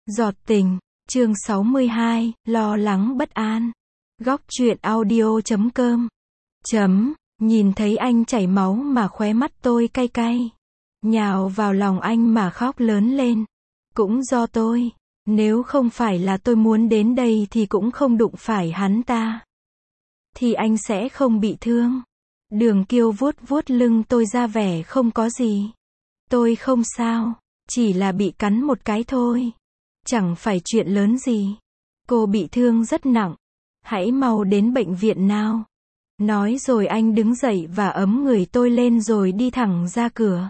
Giọt tình, chương 62, lo lắng bất an. Góc truyện audio.com. Nhìn thấy anh chảy máu mà khóe mắt tôi cay cay. Nhào vào lòng anh mà khóc lớn lên. Cũng do tôi. Nếu không phải là tôi muốn đến đây thì cũng không đụng phải hắn ta. Thì anh sẽ không bị thương. Đường Kiêu vuốt vuốt lưng tôi ra vẻ không có gì. Tôi không sao. Chỉ là bị cắn một cái thôi. Chẳng phải chuyện lớn gì. Cô bị thương rất nặng. Hãy mau đến bệnh viện nào. Nói rồi anh đứng dậy và ấm người tôi lên rồi đi thẳng ra cửa.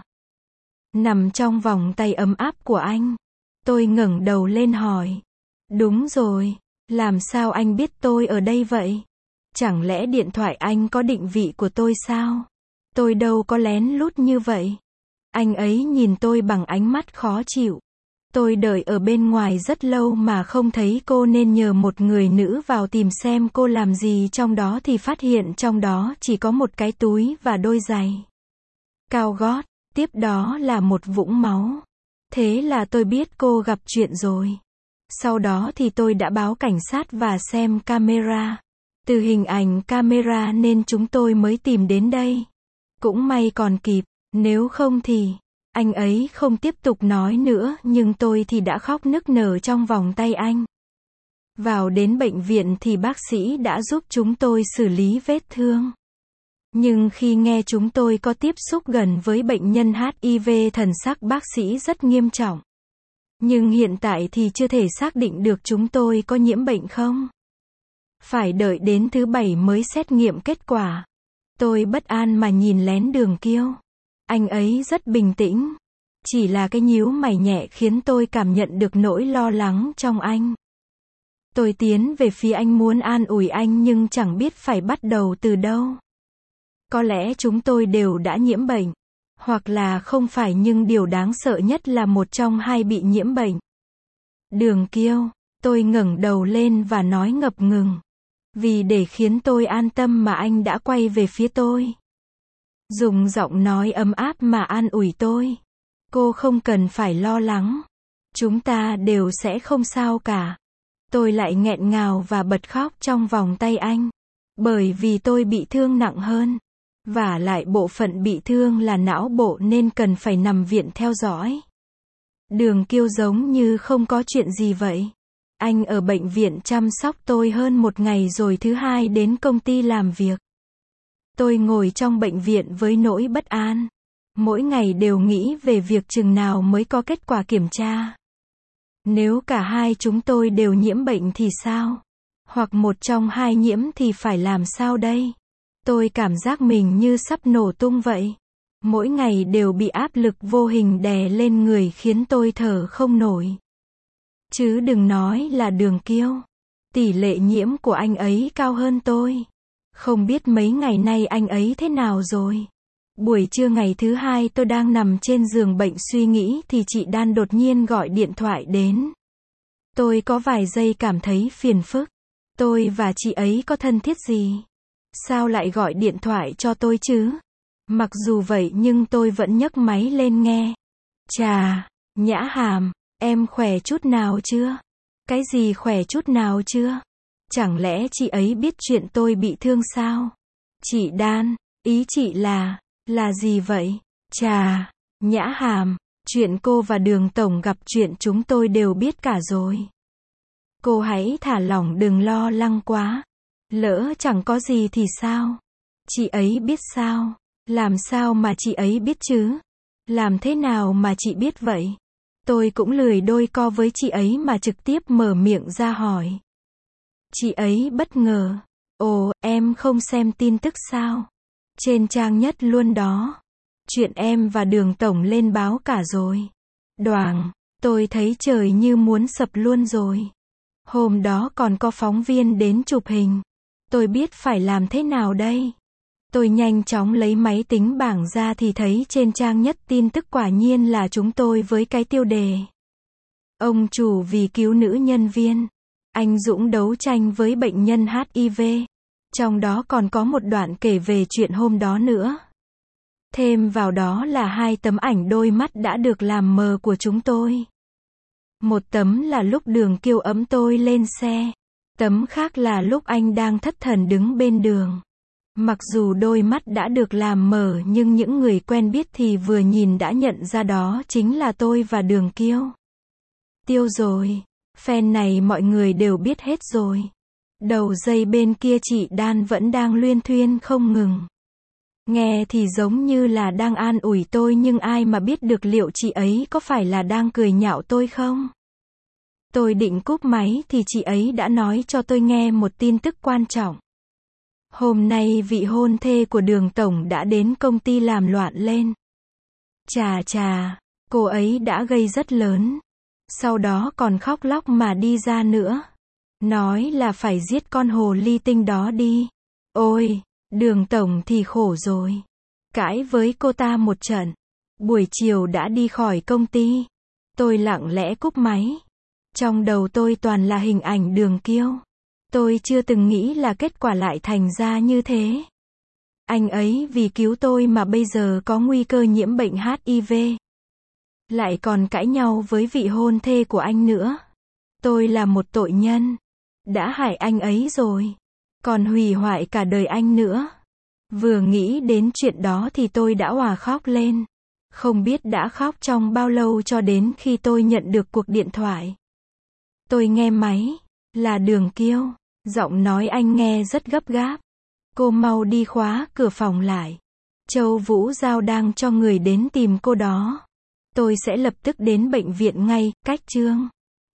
Nằm trong vòng tay ấm áp của anh. Tôi ngẩng đầu lên hỏi. Đúng rồi. Làm sao anh biết tôi ở đây vậy? Chẳng lẽ điện thoại anh có định vị của tôi sao? Tôi đâu có lén lút như vậy. Anh ấy nhìn tôi bằng ánh mắt khó chịu. Tôi đợi ở bên ngoài rất lâu mà không thấy cô nên nhờ một người nữ vào tìm xem cô làm gì trong đó thì phát hiện trong đó chỉ có một cái túi và đôi giày cao gót, tiếp đó là một vũng máu. Thế là tôi biết cô gặp chuyện rồi. Sau đó thì tôi đã báo cảnh sát và xem camera. Từ hình ảnh camera nên chúng tôi mới tìm đến đây. Cũng may còn kịp, nếu không thì... Anh ấy không tiếp tục nói nữa nhưng tôi thì đã khóc nức nở trong vòng tay anh. Vào đến bệnh viện thì bác sĩ đã giúp chúng tôi xử lý vết thương. Nhưng khi nghe chúng tôi có tiếp xúc gần với bệnh nhân HIV thần sắc bác sĩ rất nghiêm trọng. Nhưng hiện tại thì chưa thể xác định được chúng tôi có nhiễm bệnh không. Phải đợi đến thứ 7 mới xét nghiệm kết quả. Tôi bất an mà nhìn lén Đường Kiêu. Anh ấy rất bình tĩnh. Chỉ là cái nhíu mày nhẹ khiến tôi cảm nhận được nỗi lo lắng trong anh. Tôi tiến về phía anh muốn an ủi anh nhưng chẳng biết phải bắt đầu từ đâu. Có lẽ chúng tôi đều đã nhiễm bệnh. Hoặc là không phải nhưng điều đáng sợ nhất là một trong hai bị nhiễm bệnh. Đường Kiêu, tôi ngẩng đầu lên và nói ngập ngừng. Vì để khiến tôi an tâm mà anh đã quay về phía tôi. Dùng giọng nói ấm áp mà an ủi tôi. Cô không cần phải lo lắng. Chúng ta đều sẽ không sao cả. Tôi lại nghẹn ngào và bật khóc trong vòng tay anh. Bởi vì tôi bị thương nặng hơn. Và lại bộ phận bị thương là não bộ nên cần phải nằm viện theo dõi. Đường Kiêu giống như không có chuyện gì vậy. Anh ở bệnh viện chăm sóc tôi hơn một ngày rồi thứ hai đến công ty làm việc. Tôi ngồi trong bệnh viện với nỗi bất an. Mỗi ngày đều nghĩ về việc chừng nào mới có kết quả kiểm tra. Nếu cả hai chúng tôi đều nhiễm bệnh thì sao? Hoặc một trong hai nhiễm thì phải làm sao đây? Tôi cảm giác mình như sắp nổ tung vậy. Mỗi ngày đều bị áp lực vô hình đè lên người khiến tôi thở không nổi. Chứ đừng nói là Đường Kiêu. Tỷ lệ nhiễm của anh ấy cao hơn tôi. Không biết mấy ngày nay anh ấy thế nào rồi. Buổi trưa ngày thứ hai tôi đang nằm trên giường bệnh suy nghĩ thì chị Đan đột nhiên gọi điện thoại đến. Tôi có vài giây cảm thấy phiền phức. Tôi và chị ấy có thân thiết gì? Sao lại gọi điện thoại cho tôi chứ? Mặc dù vậy nhưng tôi vẫn nhấc máy lên nghe. Chà, Nhã Hàm, em khỏe chút nào chưa? Cái gì khỏe chút nào chưa? Chẳng lẽ chị ấy biết chuyện tôi bị thương sao? Chị Đan, ý chị là gì vậy? Chà, Nhã Hàm, chuyện cô và Đường Tổng gặp chuyện chúng tôi đều biết cả rồi. Cô hãy thả lỏng đừng lo lắng quá. Lỡ chẳng có gì thì sao? Chị ấy biết sao? Làm sao mà chị ấy biết chứ? Làm thế nào mà chị biết vậy? Tôi cũng lười đôi co với chị ấy mà trực tiếp mở miệng ra hỏi. Chị ấy bất ngờ. Ồ, em không xem tin tức sao? Trên trang nhất luôn đó. Chuyện em và Đường Tổng lên báo cả rồi. Đoảng, tôi thấy trời như muốn sập luôn rồi. Hôm đó còn có phóng viên đến chụp hình. Tôi biết phải làm thế nào đây? Tôi nhanh chóng lấy máy tính bảng ra thì thấy trên trang nhất tin tức quả nhiên là chúng tôi với cái tiêu đề. Ông chủ vì cứu nữ nhân viên. Anh dũng đấu tranh với bệnh nhân HIV. Trong đó còn có một đoạn kể về chuyện hôm đó nữa. Thêm vào đó là 2 tấm ảnh đôi mắt đã được làm mờ của chúng tôi. Một tấm là lúc Đường Kiêu ẵm tôi lên xe. Tấm khác là lúc anh đang thất thần đứng bên đường. Mặc dù đôi mắt đã được làm mờ nhưng những người quen biết thì vừa nhìn đã nhận ra đó chính là tôi và Đường Kiêu. Tiêu rồi. Fan này mọi người đều biết hết rồi. Đầu dây bên kia chị Đan vẫn đang luyên thuyên không ngừng. Nghe thì giống như là đang an ủi tôi nhưng ai mà biết được liệu chị ấy có phải là đang cười nhạo tôi không? Tôi định cúp máy thì chị ấy đã nói cho tôi nghe một tin tức quan trọng. Hôm nay vị hôn thê của Đường tổng đã đến công ty làm loạn lên. Chà chà, cô ấy đã gây rất lớn. Sau đó còn khóc lóc mà đi ra nữa. Nói là phải giết con hồ ly tinh đó đi. Ôi, Đường tổng thì khổ rồi. Cãi với cô ta một trận. Buổi chiều đã đi khỏi công ty. Tôi lặng lẽ cúp máy. Trong đầu tôi toàn là hình ảnh Đường Kiêu. Tôi chưa từng nghĩ là kết quả lại thành ra như thế. Anh ấy vì cứu tôi mà bây giờ có nguy cơ nhiễm bệnh HIV. Lại còn cãi nhau với vị hôn thê của anh nữa. Tôi là một tội nhân. Đã hại anh ấy rồi. Còn hủy hoại cả đời anh nữa. Vừa nghĩ đến chuyện đó thì tôi đã òa khóc lên. Không biết đã khóc trong bao lâu cho đến khi tôi nhận được cuộc điện thoại. Tôi nghe máy. Là Đường Kiêu. Giọng nói anh nghe rất gấp gáp. Cô mau đi khóa cửa phòng lại. Châu Vũ Giao đang cho người đến tìm cô đó. Tôi sẽ lập tức đến bệnh viện ngay, cách Trương.